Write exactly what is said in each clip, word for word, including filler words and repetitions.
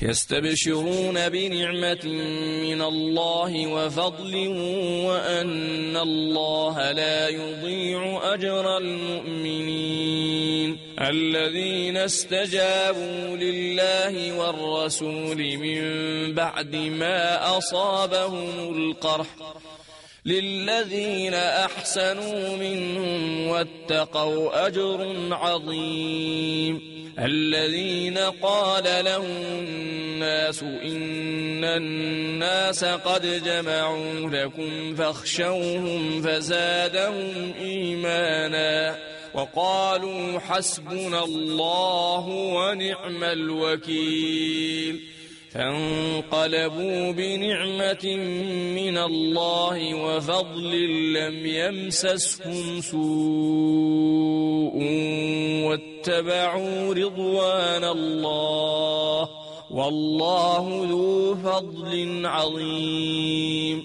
يستبشرون بنعمة من الله وفضل وأن الله لا يضيع أجر المؤمنين الذين استجابوا لله والرسول من بعد ما أصابهم القرح للذين أحسنوا منهم واتقوا أجر عظيم الذين قال لهم الناس إن الناس قد جمعوا لكم فاخشوهم فزادهم إيمانا وقالوا حسبنا الله ونعم الوكيل فانقلبوا بنعمة من الله وفضل لم يمسسهم سوء واتبعوا رضوان الله والله ذو فضل عظيم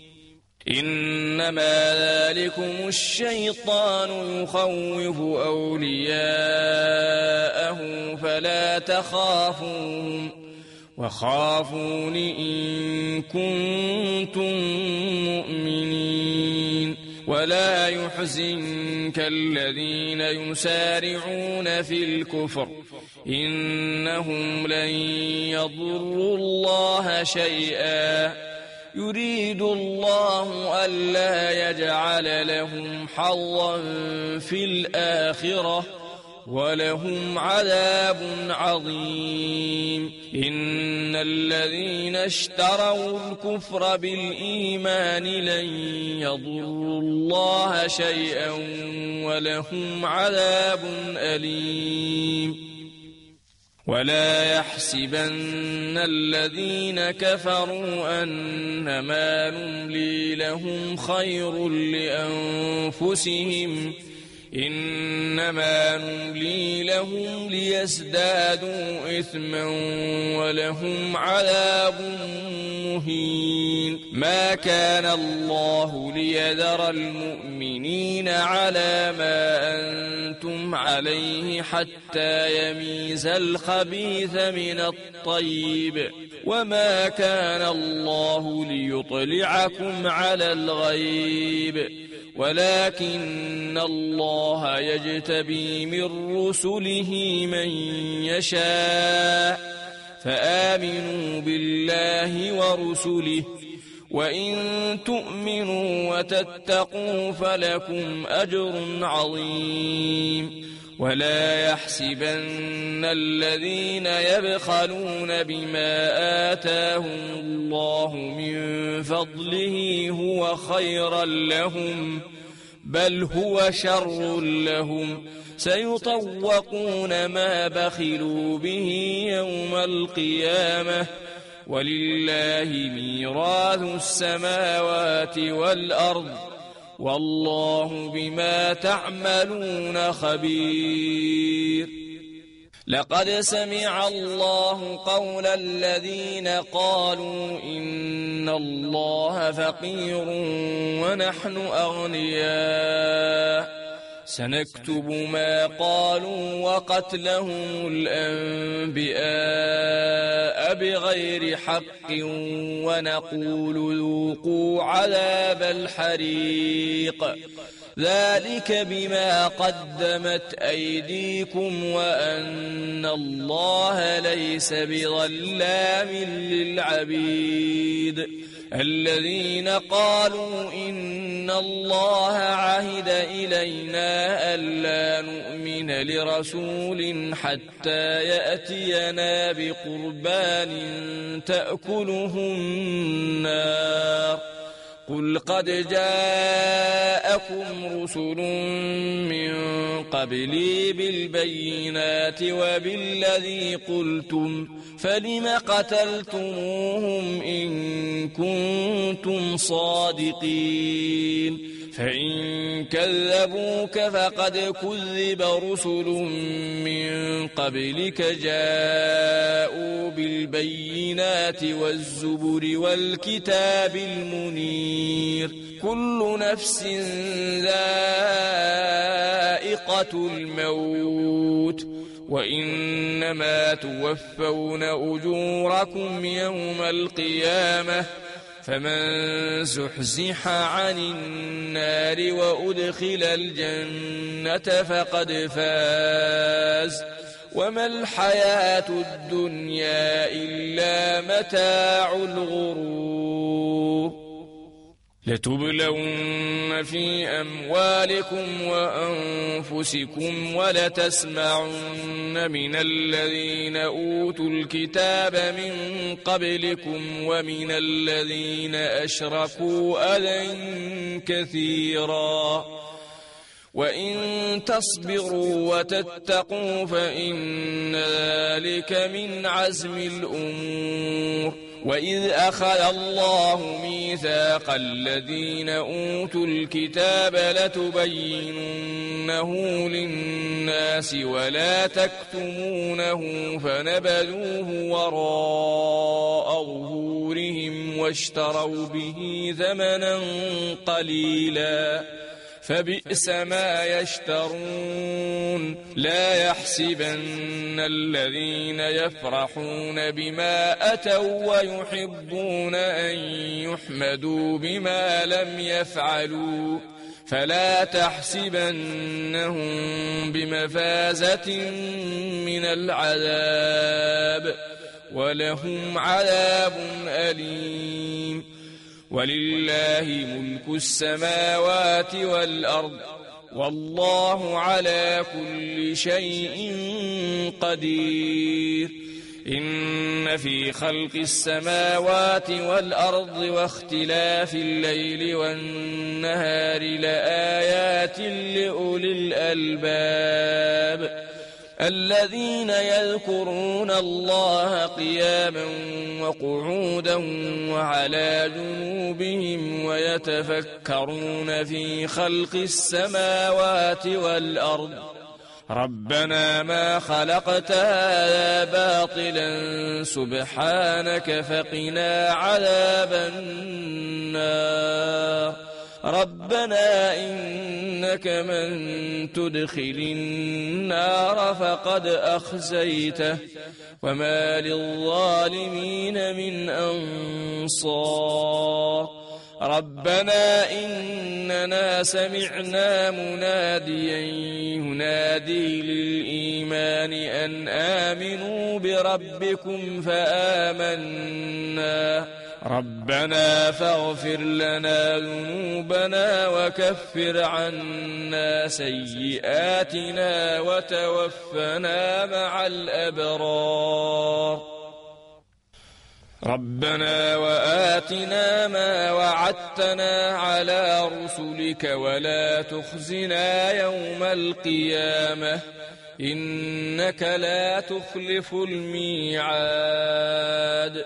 إنما ذلكم الشيطان يخوف أولياءه فلا تخافوهم وخافون إن كنتم مؤمنين ولا يحزنك الذين يسارعون في الكفر إنهم لن يضروا الله شيئا يريد الله ألا يجعل لهم حظا في الآخرة ولهم عذاب عظيم إن الذين اشتروا الكفر بالإيمان لن يضروا الله شيئا ولهم عذاب أليم ولا يحسبن الذين كفروا أنما نملي لهم خير لأنفسهم إنما نملي لهم ليزدادوا إثما ولهم عذاب مهين ما كان الله ليذر المؤمنين على ما أنتم عليه حتى يميز الخبيث من الطيب وما كان الله ليطلعكم على الغيب ولكن الله يجتبي من رسله من يشاء فآمنوا بالله ورسله وإن تؤمنوا وتتقوا فلكم أجر عظيم ولا يحسبن الذين يبخلون بما آتاهم الله من فضله هو خيرا لهم بل هو شر لهم سيطوقون ما بخلوا به يوم القيامة ولله ميراث السماوات والأرض والله بما تعملون خبير لقد سمع الله قول الذين قالوا إن الله فقير ونحن أغنياء سنكتب ما قالوا وقتلهم الأنبياء بغير حق ونقول ذوقوا عذاب الحريق ذلك بما قدمت أيديكم وأن الله ليس بظلام للعبيد الذين قالوا إن الله عهد إلينا ألا نؤمن لرسول حتى يأتينا بقربان تأكله النار قل قد جاءكم رسل من قبلي بالبينات وبالذي قلتم فلم قتلتموهم إن كنتم صادقين فإن كذبوك فقد كذب رسل من قبلك جاءوا بالبينات والزبر والكتاب المنير كل نفس ذائقة الموت وإنما توفون أجوركم يوم القيامة فمن زحزح عن النار وأدخل الجنة فقد فاز وما الحياة الدنيا إلا متاع الغرور لتبلون في أموالكم وأنفسكم ولتسمعن من الذين أوتوا الكتاب من قبلكم ومن الذين أشركوا أذى كثيرا وإن تصبروا وتتقوا فإن ذلك من عزم الأمور وإذ أخذ الله ميثاق الذين أوتوا الكتاب لتبيننه للناس ولا تكتمونه فنبذوه وراء ظهورهم واشتروا به ثمنا قليلا فبئس ما يشترون لا يحسبن الذين يفرحون بما أتوا ويحبون أن يحمدوا بما لم يفعلوا فلا تحسبنهم بمفازة من العذاب ولهم عذاب أليم ولله ملك السماوات والأرض والله على كل شيء قدير إن في خلق السماوات والأرض واختلاف الليل والنهار لآيات لأولي الألباب الذين يذكرون الله قياما وقعودا وعلى جنوبهم ويتفكرون في خلق السماوات والأرض ربنا ما خلقت هذا باطلا سبحانك فقنا عذاب النار ربنا إنك من تدخل النار فقد أخزيته وما للظالمين من أنصار ربنا إننا سمعنا مناديا ينادي للإيمان أن آمنوا بربكم فآمنا ربنا فاغفر لنا ذنوبنا وكفر عنا سيئاتنا وتوفنا مع الأبرار ربنا وآتنا ما وعدتنا على رسلك ولا تخزنا يوم القيامة إنك لا تخلف الميعاد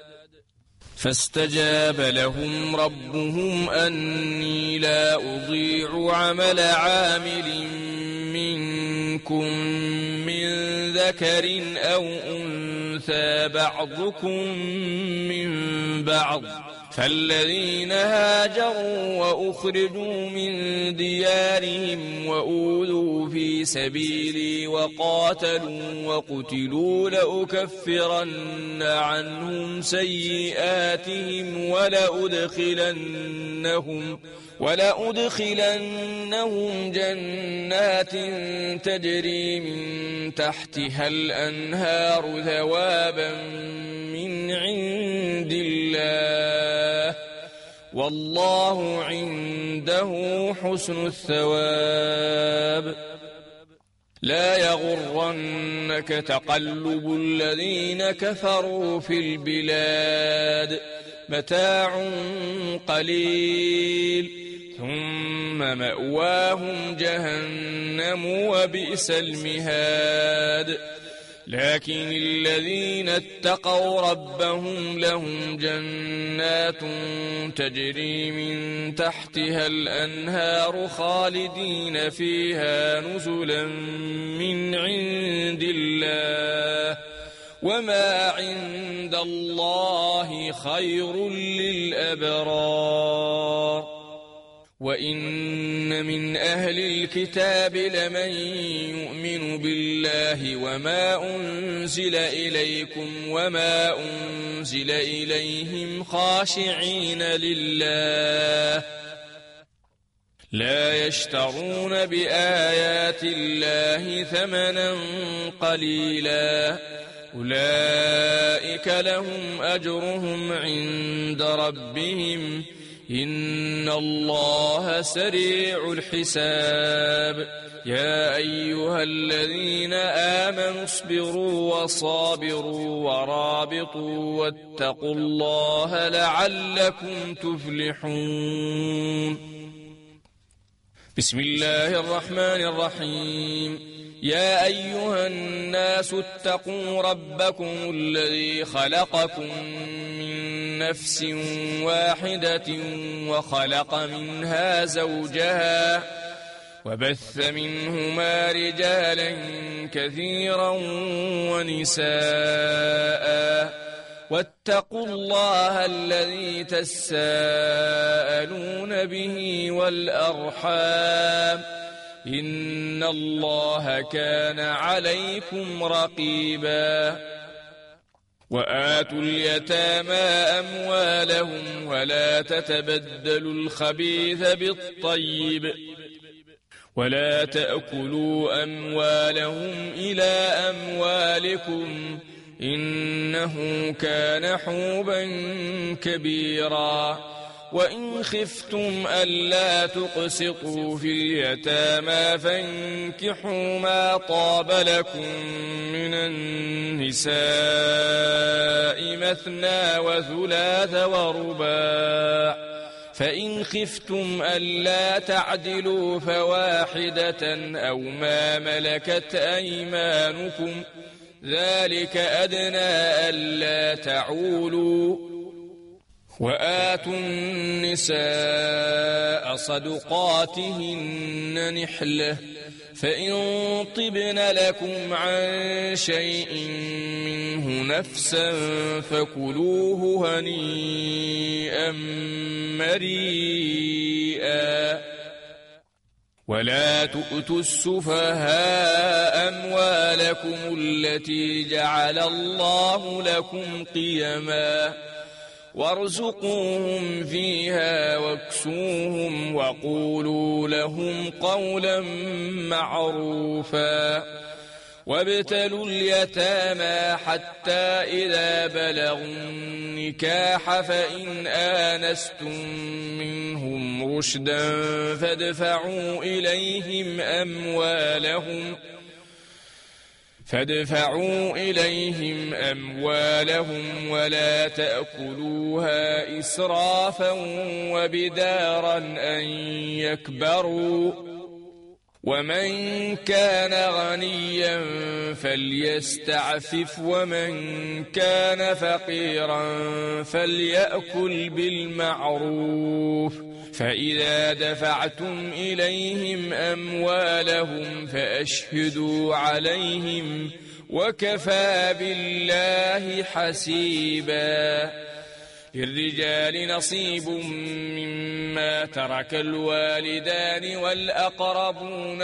فاستجاب لهم ربهم أني لا أضيع عمل عامل منكم من ذكر أو أنثى بعضكم من بعض فالذين هاجروا وأخرجوا من ديارهم وأوذوا في سبيلي وقاتلوا وقتلوا لأكفرن عنهم سيئاتهم ولأدخلنهم ولأدخلنهم جنات تجري من تحتها الأنهار ثوابا من عند الله والله عنده حسن الثواب لا يغرنك تقلب الذين كفروا في البلاد متاع قليل ثم مأواهم جهنم وبئس المهاد لكن الذين اتقوا ربهم لهم جنات تجري من تحتها الأنهار خالدين فيها نزلا من عند الله وما عند الله خير للأبرار وإن من أهل الكتاب لمن يؤمن بالله وما أنزل إليكم وما أنزل إليهم خاشعين لله لا يشترون بآيات الله ثمنا قليلا أولئك لهم أجرهم عند ربهم إن الله سريع الحساب يا أيها الذين آمنوا اصبروا وصابروا ورابطوا واتقوا الله لعلكم تفلحون بسم الله الرحمن الرحيم يا أيها الناس اتقوا ربكم الذي خلقكم من نفس واحدة وخلق منها زوجها وبث منهما رجالا كثيرا ونساء واتقوا الله الذي تساءلون به والأرحام إن الله كان عليكم رقيبا وآتوا اليتامى أموالهم ولا تتبدلوا الخبيث بالطيب ولا تأكلوا أموالهم إلى أموالكم إنه كان حوبا كبيرا وإن خفتم ألا تقسطوا في اليتامى فانكحوا ما طاب لكم من النساء مثنى وثلاث ورباع فإن خفتم ألا تعدلوا فواحدة أو ما ملكت أيمانكم ذلك أدنى ألا تعولوا وآتوا النساء صدقاتهن نحلة فإن طبن لكم عن شيء منه نفسا فكلوه هنيئا مريئا ولا تؤتوا السفهاء أموالكم التي جعل الله لكم قيما وارزقوهم فيها واكسوهم وقولوا لهم قولا معروفا وابتلوا اليتامى حتى إذا بلغوا النكاح فإن آنستم منهم رشدا فادفعوا إليهم أموالهم فادفعوا إليهم أموالهم ولا تأكلوها إسرافا وبدارا أن يكبروا ومن كان غنيا فليستعفف ومن كان فقيرا فليأكل بالمعروف فإذا دفعتم إليهم أموالهم فأشهدوا عليهم وكفى بالله حسيبا للرجال نصيب مما ترك الوالدان والأقربون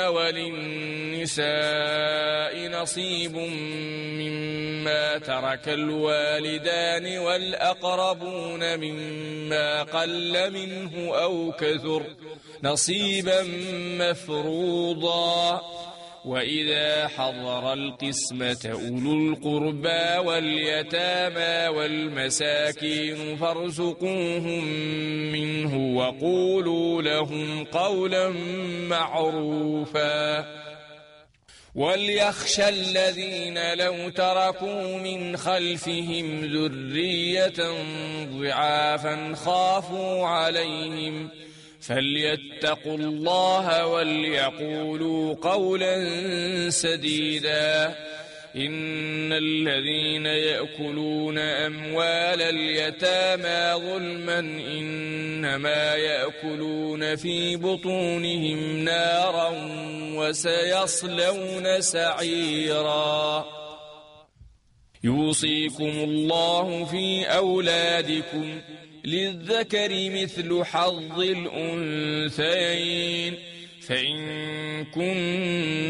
وللنساء نصيب مما ترك الوالدان والأقربون مما قل منه أو كثر نصيبا مفروضا وإذا حضر القسمة أولو القربى واليتامى والمساكين فارزقوهم منه وقولوا لهم قولا معروفا وليخشى الذين لو تركوا من خلفهم ذرية ضعافا خافوا عليهم فليتقوا الله وليقولوا قولا سديدا إن الذين يأكلون أموال اليتامى ظلما إنما يأكلون في بطونهم نارا وسيصلون سعيرا يوصيكم الله في أولادكم للذكر مثل حظ الأنثيين فإن كن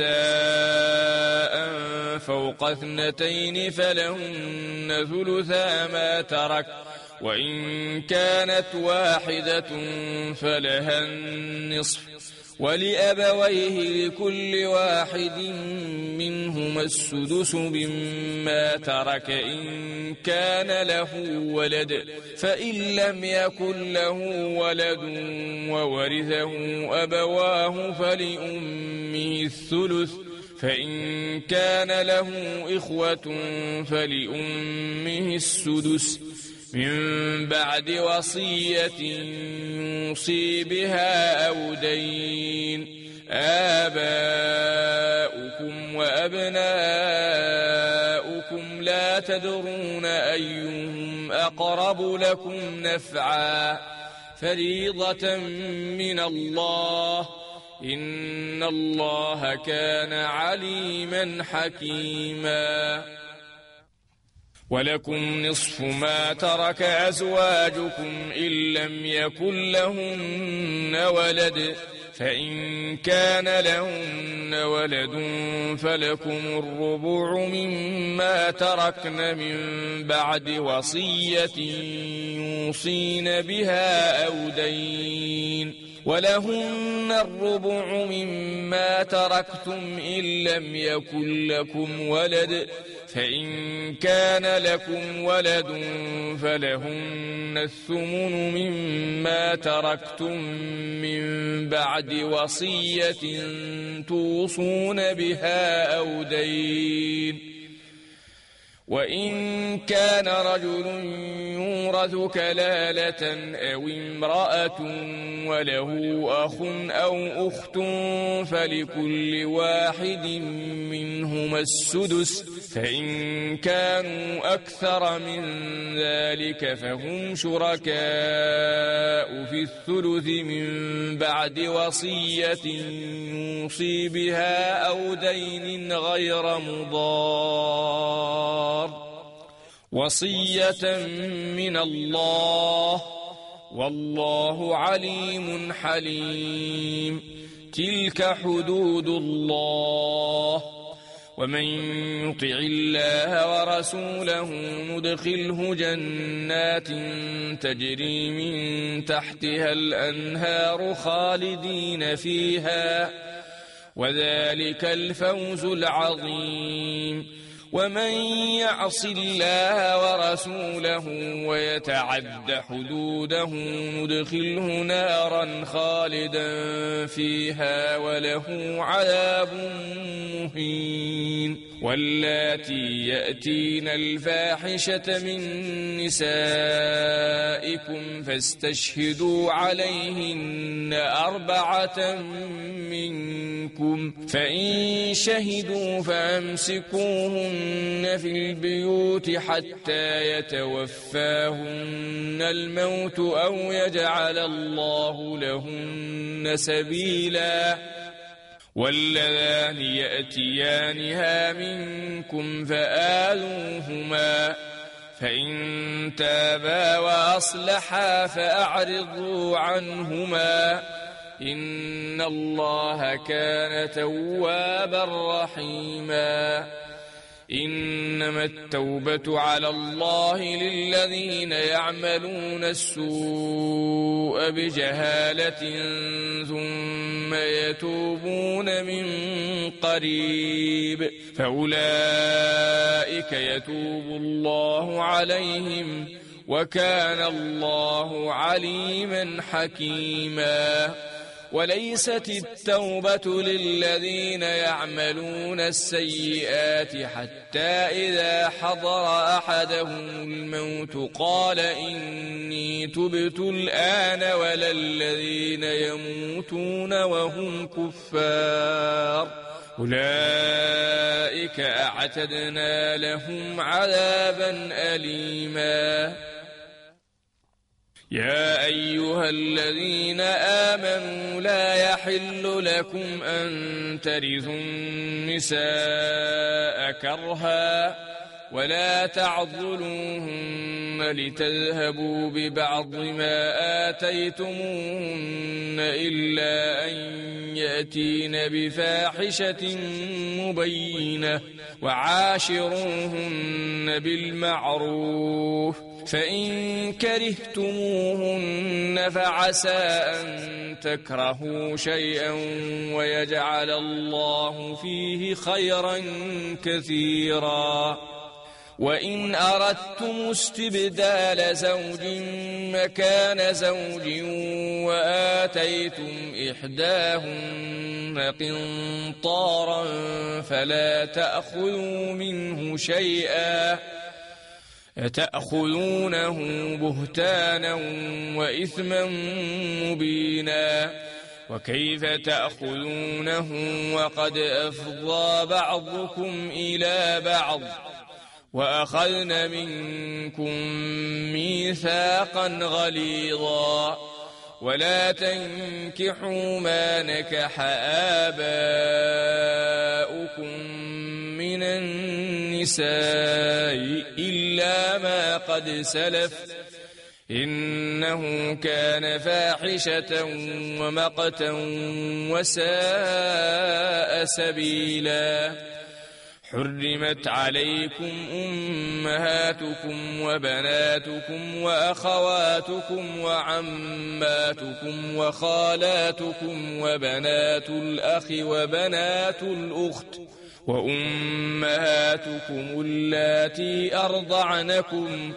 نساء فوق اثنتين فلهن ثلثا ما ترك وإن كانت واحدة فلها النصف ولأبويه لكل واحد منهما السدس مما ترك إن كان له ولد فإن لم يكن له ولد وورثه أبواه فلأمه الثلث فإن كان له إخوة فلأمه السدس من بعد وصية يوصي بها أو دين آباؤكم وأبناؤكم لا تدرون أيهم أقرب لكم نفعا فريضة من الله إن الله كان عليما حكيما ولكم نصف ما ترك أزواجكم إن لم يكن لهن ولد فإن كان لهن ولد فلكم الربع مما تركن من بعد وصية يوصين بها أو دين ولهن الربع مما تركتم إن لم يكن لكم ولد فإن كان لكم ولد فلهن الثمن مما تركتم من بعد وصية توصون بها أو دين وإن كان رجل يورث كلالة أو امرأة وله أخ أو أخت فلكل واحد منهما السدس فإن كانوا أكثر من ذلك فهم شركاء في الثلث من بعد وصية يوصي بها أو دين غير مضار وصية من الله والله عليم حليم تلك حدود الله ومن يطع الله ورسوله ندخله جنات تجري من تحتها الأنهار خالدين فيها وذلك الفوز العظيم ومن يعص الله ورسوله ويتعد حدوده ندخله نارا خالدا فيها وله عذاب مهين واللاتي يأتين الفاحشة من نسائكم فاستشهدوا عليهن أربعة منكم فإن شهدوا فأمسكوهن في البيوت حتى يتوفاهن الموت أو يجعل الله لهن سبيلا واللذان يأتيانها منكم فآذوهما فإن تابا وأصلحا فأعرضوا عنهما إن الله كان توابا رحيما إنما التوبة على الله للذين يعملون السوء بجهالة ثم يتوبون من قريب فأولئك يتوب الله عليهم وكان الله عليما حكيما وليست التوبة للذين يعملون السيئات حتى إذا حضر أحدهم الموت قال إني تبت الآن ولا الذين يموتون وهم كفار أولئك أعتدنا لهم عذابا أليما يا أيها الذين آمنوا لا يحل لكم أن ترثوا النساء كرها ولا تعضلوهن لتذهبوا ببعض ما آتيتموهن إلا أن يأتين بفاحشة مبينة وعاشروهن بالمعروف فإن كرهتموهن فعسى أن تكرهوا شيئا ويجعل الله فيه خيرا كثيرا وإن أردتم استبدال زوج مكان زوج وآتيتم إحداهن قنطارا فلا تأخذوا منه شيئا تأخذونه بهتانا وإثما مبينا وكيف تأخذونه وقد أفضى بعضكم إلى بعض وأخذن منكم ميثاقا غليظا ولا تنكحوا ما نكح آباؤكم من النساء إلا ما قد سلف إنه كان فاحشة ومقتا وساء سبيلا حرمت عليكم أمهاتكم وبناتكم وأخواتكم وعماتكم وخالاتكم وبنات الأخ وبنات الأخت وأمهاتكم اللاتي أرضعنكم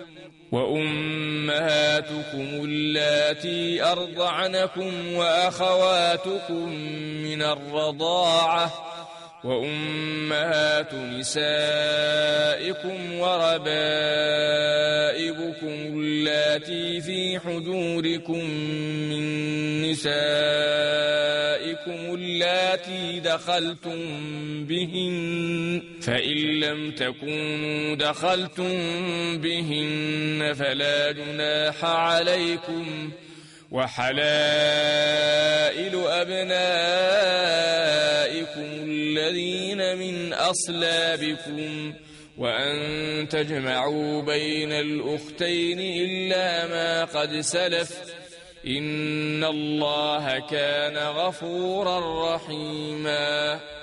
وأمهاتكم اللاتي أرضعنكم وأخواتكم من الرضاعة وأمهات نسائكم وربائبكم اللاتي في حجوركم من نسائكم اللاتي دخلتم بهن فإن لم تكونوا دخلتم بهن فلا جناح عليكم وحلائل أبنائكم الذين من أصلابكم وأن تجمعوا بين الأختين إلا ما قد سلف إن الله كان غفورا رحيما